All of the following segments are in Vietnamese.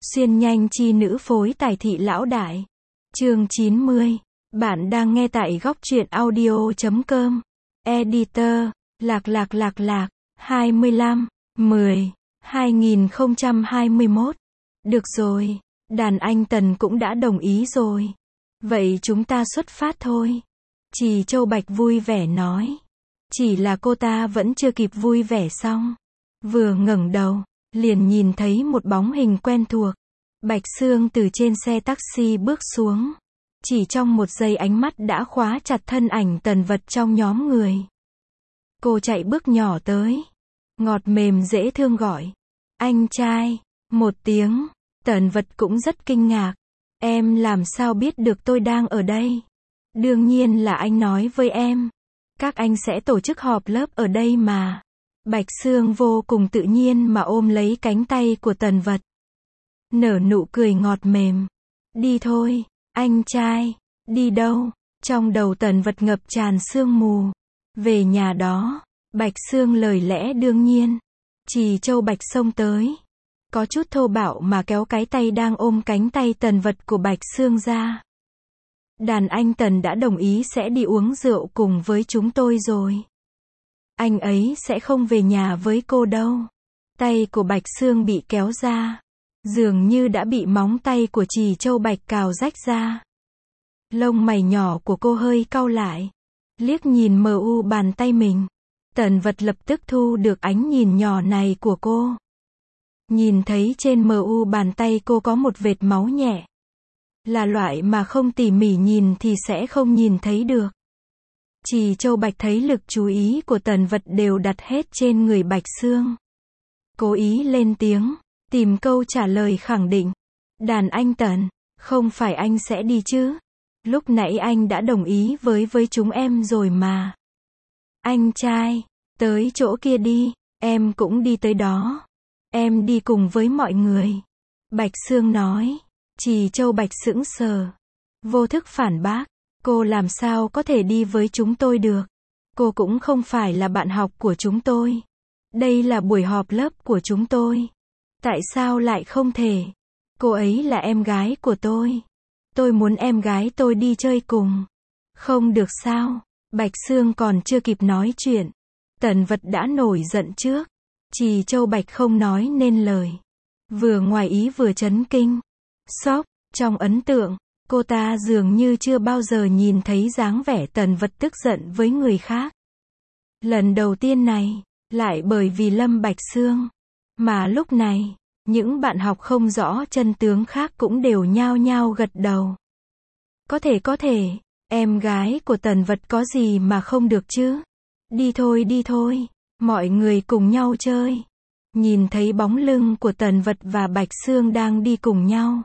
Xuyên nhanh chi nữ phối tài thị lão đại. Chương 90. Bạn đang nghe tại góc truyện audio.com. Editor, lạc. 25/10/2021. Được rồi, đàn anh Tần cũng đã đồng ý rồi. Vậy chúng ta xuất phát thôi. Trì Châu Bạch vui vẻ nói. Chỉ là cô ta vẫn chưa kịp vui vẻ xong. Vừa ngẩng đầu, liền nhìn thấy một bóng hình quen thuộc. Bạch Sương từ trên xe taxi bước xuống. Chỉ trong một giây ánh mắt đã khóa chặt thân ảnh Tần Vật trong nhóm người. Cô chạy bước nhỏ tới. Ngọt mềm dễ thương gọi. Anh trai. Một tiếng. Tần Vật cũng rất kinh ngạc. Em làm sao biết được tôi đang ở đây? Đương nhiên là anh nói với em. Các anh sẽ tổ chức họp lớp ở đây mà. Bạch Sương vô cùng tự nhiên mà ôm lấy cánh tay của Tần Vật. Nở nụ cười ngọt mềm. Đi thôi, anh trai. Đi đâu? Trong đầu Tần Vật ngập tràn sương mù. Về nhà đó. Bạch Sương lời lẽ đương nhiên. Trì Châu Bạch xông tới. Có chút thô bạo mà kéo cái tay đang ôm cánh tay Tần Vật của Bạch Sương ra. Đàn anh Tần đã đồng ý sẽ đi uống rượu cùng với chúng tôi rồi. Anh ấy sẽ không về nhà với cô đâu. Tay của Bạch Sương bị kéo ra. Dường như đã bị móng tay của Trì Châu Bạch cào rách ra. Lông mày nhỏ của cô hơi cau lại. Liếc nhìn mờ u bàn tay mình. Tần Vật lập tức thu được ánh nhìn nhỏ này của cô. Nhìn thấy trên mờ u bàn tay cô có một vệt máu nhẹ. Là loại mà không tỉ mỉ nhìn thì sẽ không nhìn thấy được. Trì Châu Bạch thấy lực chú ý của Tần Vật đều đặt hết trên người Bạch Sương. Cố ý lên tiếng, tìm câu trả lời khẳng định. Đàn anh Tần, không phải anh sẽ đi chứ? Lúc nãy anh đã đồng ý với chúng em rồi mà. Anh trai, tới chỗ kia đi, em cũng đi tới đó. Em đi cùng với mọi người. Bạch Sương nói. Trì Châu Bạch sững sờ. Vô thức phản bác. Cô làm sao có thể đi với chúng tôi được? Cô cũng không phải là bạn học của chúng tôi. Đây là buổi họp lớp của chúng tôi. Tại sao lại không thể? Cô ấy là em gái của tôi. Tôi muốn em gái tôi đi chơi cùng. Không được sao? Bạch Sương còn chưa kịp nói chuyện. Tần Vật đã nổi giận trước. Trì Châu Bạch không nói nên lời. Vừa ngoài ý vừa chấn kinh. Sốc, trong ấn tượng, cô ta dường như chưa bao giờ nhìn thấy dáng vẻ Tần Vật tức giận với người khác. Lần đầu tiên này, lại bởi vì Lâm Bạch Sương. Mà lúc này, những bạn học không rõ chân tướng khác cũng đều nhao nhao gật đầu. Có thể, em gái của Tần Vật có gì mà không được chứ? Đi thôi, mọi người cùng nhau chơi. Nhìn thấy bóng lưng của Tần Vật và Bạch Sương đang đi cùng nhau.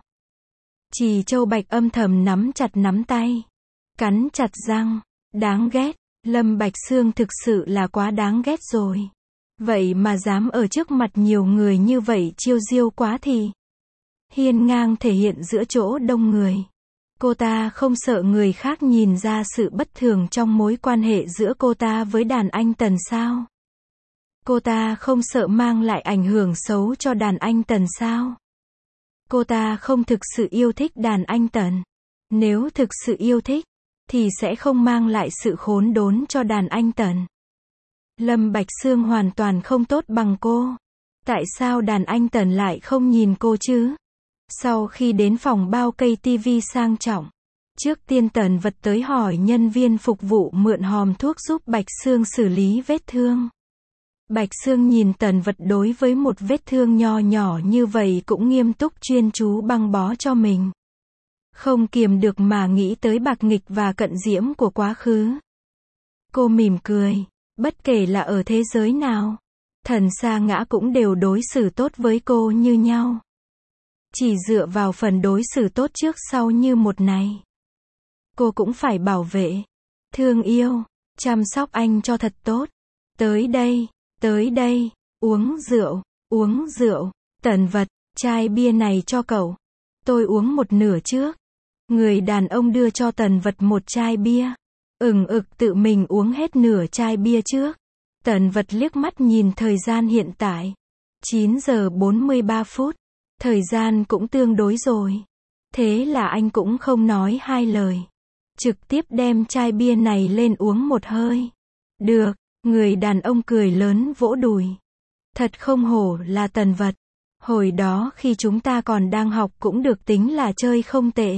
Trì Châu Bạch âm thầm nắm chặt nắm tay. Cắn chặt răng. Đáng ghét. Lâm Bạch Sương thực sự là quá đáng ghét rồi. Vậy mà dám ở trước mặt nhiều người như vậy chiêu diêu quá thì. Hiên ngang thể hiện giữa chỗ đông người. Cô ta không sợ người khác nhìn ra sự bất thường trong mối quan hệ giữa cô ta với đàn anh Tần sao? Cô ta không sợ mang lại ảnh hưởng xấu cho đàn anh Tần sao? Cô ta không thực sự yêu thích đàn anh Tần. Nếu thực sự yêu thích, thì sẽ không mang lại sự khốn đốn cho đàn anh Tần. Lâm Bạch Sương hoàn toàn không tốt bằng cô. Tại sao đàn anh Tần lại không nhìn cô chứ? Sau khi đến phòng bao cây tivi sang trọng, trước tiên Tần Vật tới hỏi nhân viên phục vụ mượn hòm thuốc giúp Bạch Sương xử lý vết thương. Bạch Sương nhìn Tần Vật đối với một vết thương nho nhỏ như vậy cũng nghiêm túc chuyên chú băng bó cho mình. Không kiềm được mà nghĩ tới bạc nghịch và cận diễm của quá khứ. Cô mỉm cười. Bất kể là ở thế giới nào, thần sa ngã cũng đều đối xử tốt với cô như nhau. Chỉ dựa vào phần đối xử tốt trước sau như một này. Cô cũng phải bảo vệ, thương yêu, chăm sóc anh cho thật tốt. Tới đây, uống rượu, Tần Vật, chai bia này cho cậu. Tôi uống một nửa trước. Người đàn ông đưa cho Tần Vật một chai bia. Tự mình uống hết nửa chai bia trước. Tần Vật liếc mắt nhìn thời gian hiện tại. 9 giờ 43 phút. Thời gian cũng tương đối rồi. Thế là anh cũng không nói hai lời. Trực tiếp đem chai bia này lên uống một hơi. Được, người đàn ông cười lớn vỗ đùi. Thật không hổ là Tần Vật. Hồi đó khi chúng ta còn đang học cũng được tính là chơi không tệ.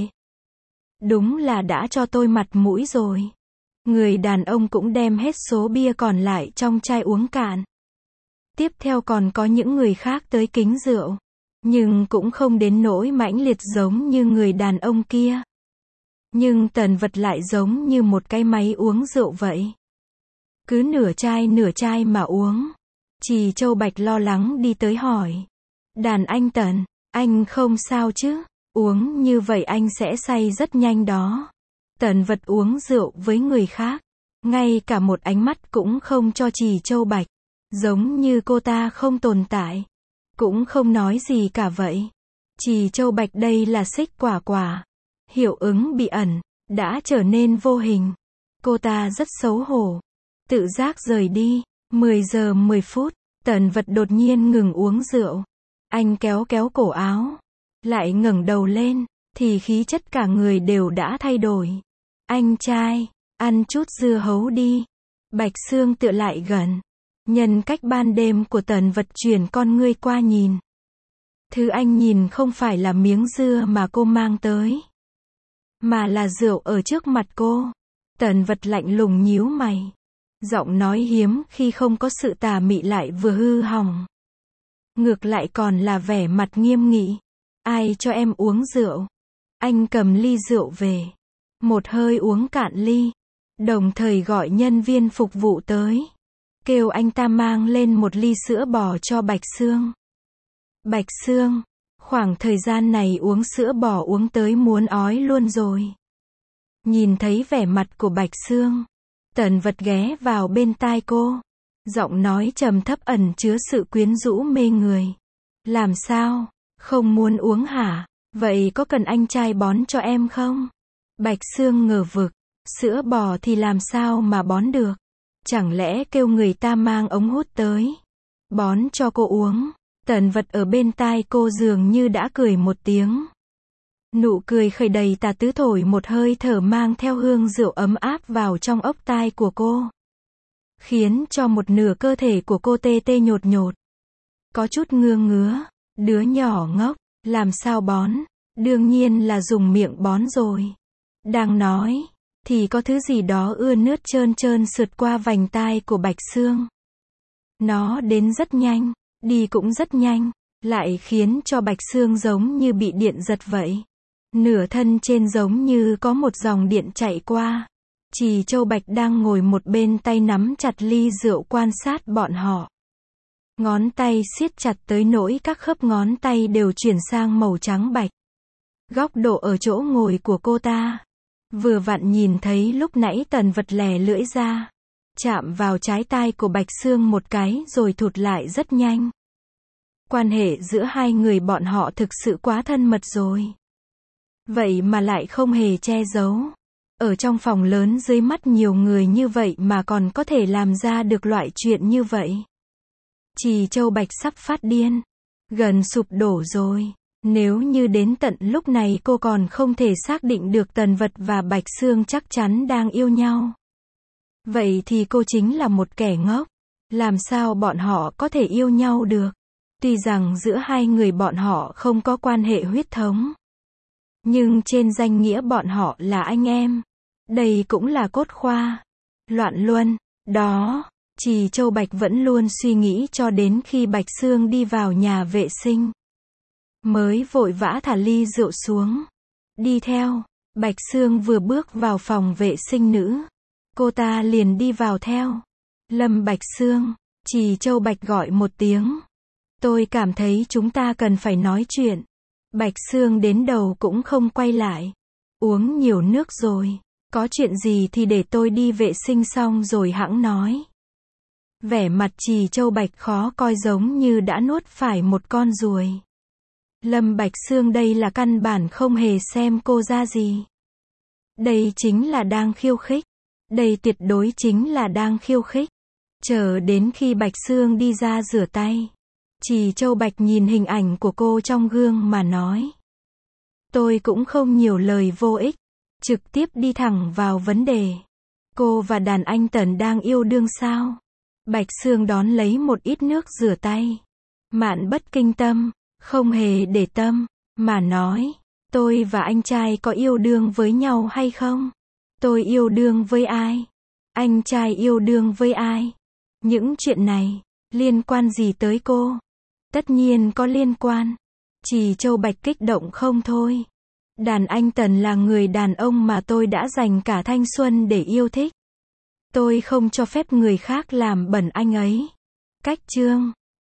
Đúng là đã cho tôi mặt mũi rồi. Người đàn ông cũng đem hết số bia còn lại trong chai uống cạn. Tiếp theo còn có những người khác tới kính rượu. Nhưng cũng không đến nỗi mãnh liệt giống như người đàn ông kia. Nhưng Tần Vật lại giống như một cái máy uống rượu vậy. Cứ nửa chai mà uống. Trì Châu Bạch lo lắng đi tới hỏi. Đàn anh Tần, anh không sao chứ? Uống như vậy anh sẽ say rất nhanh đó. Tần Vật uống rượu với người khác. Ngay cả một ánh mắt cũng không cho Trì Châu Bạch. Giống như cô ta không tồn tại. Cũng không nói gì cả vậy. Trì Châu Bạch đây là xích quả quả. Hiệu ứng bị ẩn, đã trở nên vô hình. Cô ta rất xấu hổ. Tự giác rời đi. 10 giờ 10 phút, Tần Vật đột nhiên ngừng uống rượu. Anh kéo kéo cổ áo. Lại ngẩng đầu lên, thì khí chất cả người đều đã thay đổi. Anh trai, ăn chút dưa hấu đi. Bạch Sương tựa lại gần. Nhân cách ban đêm của Tần Vật chuyển con ngươi qua nhìn. Thứ anh nhìn không phải là miếng dưa mà cô mang tới. Mà là rượu ở trước mặt cô. Tần Vật lạnh lùng nhíu mày. Giọng nói hiếm khi không có sự tà mị lại vừa hư hỏng. Ngược lại còn là vẻ mặt nghiêm nghị. Ai cho em uống rượu? Anh cầm ly rượu về. Một hơi uống cạn ly. Đồng thời gọi nhân viên phục vụ tới. Kêu anh ta mang lên một ly sữa bò cho Bạch Sương. Bạch Sương, khoảng thời gian này uống sữa bò uống tới muốn ói luôn rồi. Nhìn thấy vẻ mặt của Bạch Sương, Tần Vật ghé vào bên tai cô. Giọng nói trầm thấp ẩn chứa sự quyến rũ mê người. Làm sao? Không muốn uống hả? Vậy có cần anh trai bón cho em không? Bạch Sương ngờ vực. Sữa bò thì làm sao mà bón được? Chẳng lẽ kêu người ta mang ống hút tới bón cho cô uống? Tần Vật ở bên tai cô dường như đã cười một tiếng. Nụ cười khởi đầy tà tứ thổi một hơi thở mang theo hương rượu ấm áp vào trong ốc tai của cô. Khiến cho một nửa cơ thể của cô tê tê nhột nhột. Có chút ngứa ngứa. Đứa nhỏ ngốc, làm sao bón? Đương nhiên là dùng miệng bón rồi. Đang nói, thì có thứ gì đó ưa nước trơn trơn sượt qua vành tai của Bạch Sương. Nó đến rất nhanh, đi cũng rất nhanh, lại khiến cho Bạch Sương giống như bị điện giật vậy. Nửa thân trên giống như có một dòng điện chạy qua. Trì Châu Bạch đang ngồi một bên tay nắm chặt ly rượu quan sát bọn họ. Ngón tay siết chặt tới nỗi các khớp ngón tay đều chuyển sang màu trắng bạch. Góc độ ở chỗ ngồi của cô ta. Vừa vặn nhìn thấy lúc nãy Tần Vật lè lưỡi ra. Chạm vào trái tai của Bạch Sương một cái rồi thụt lại rất nhanh. Quan hệ giữa hai người bọn họ thực sự quá thân mật rồi. Vậy mà lại không hề che giấu. Ở trong phòng lớn dưới mắt nhiều người như vậy mà còn có thể làm ra được loại chuyện như vậy. Trì Châu Bạch sắp phát điên. Gần sụp đổ rồi. Nếu như đến tận lúc này cô còn không thể xác định được Tần Vật và Bạch Sương chắc chắn đang yêu nhau. Vậy thì cô chính là một kẻ ngốc. Làm sao bọn họ có thể yêu nhau được? Tuy rằng giữa hai người bọn họ không có quan hệ huyết thống. Nhưng trên danh nghĩa bọn họ là anh em. Đây cũng là cốt khoa. Loạn luân. Đó. Trì Châu Bạch vẫn luôn suy nghĩ cho đến khi Bạch Sương đi vào nhà vệ sinh. Mới vội vã thả ly rượu xuống. Đi theo. Bạch Sương vừa bước vào phòng vệ sinh nữ. Cô ta liền đi vào theo. Lâm Bạch Sương. Trì Châu Bạch gọi một tiếng. Tôi cảm thấy chúng ta cần phải nói chuyện. Bạch Sương đến đầu cũng không quay lại. Uống nhiều nước rồi. Có chuyện gì thì để tôi đi vệ sinh xong rồi hẵng nói. Vẻ mặt Trì Châu Bạch khó coi giống như đã nuốt phải một con ruồi. Lâm Bạch Sương đây là căn bản không hề xem cô ra gì. Đây chính là đang khiêu khích. Đây tuyệt đối chính là đang khiêu khích. Chờ đến khi Bạch Sương đi ra rửa tay. Chỉ Châu Bạch nhìn hình ảnh của cô trong gương mà nói. Tôi cũng không nhiều lời vô ích, trực tiếp đi thẳng vào vấn đề. Cô và đàn anh Tần đang yêu đương sao? Bạch Sương đón lấy một ít nước rửa tay. Mạn Bất Kinh Tâm, không hề để tâm, mà nói. Tôi và anh trai có yêu đương với nhau hay không? Tôi yêu đương với ai? Anh trai yêu đương với ai? Những chuyện này, liên quan gì tới cô? Tất nhiên có liên quan. Chỉ Châu Bạch kích động không thôi. Đàn anh Tần là người đàn ông mà tôi đã dành cả thanh xuân để yêu thích. Tôi không cho phép người khác làm bẩn anh ấy. Cách chương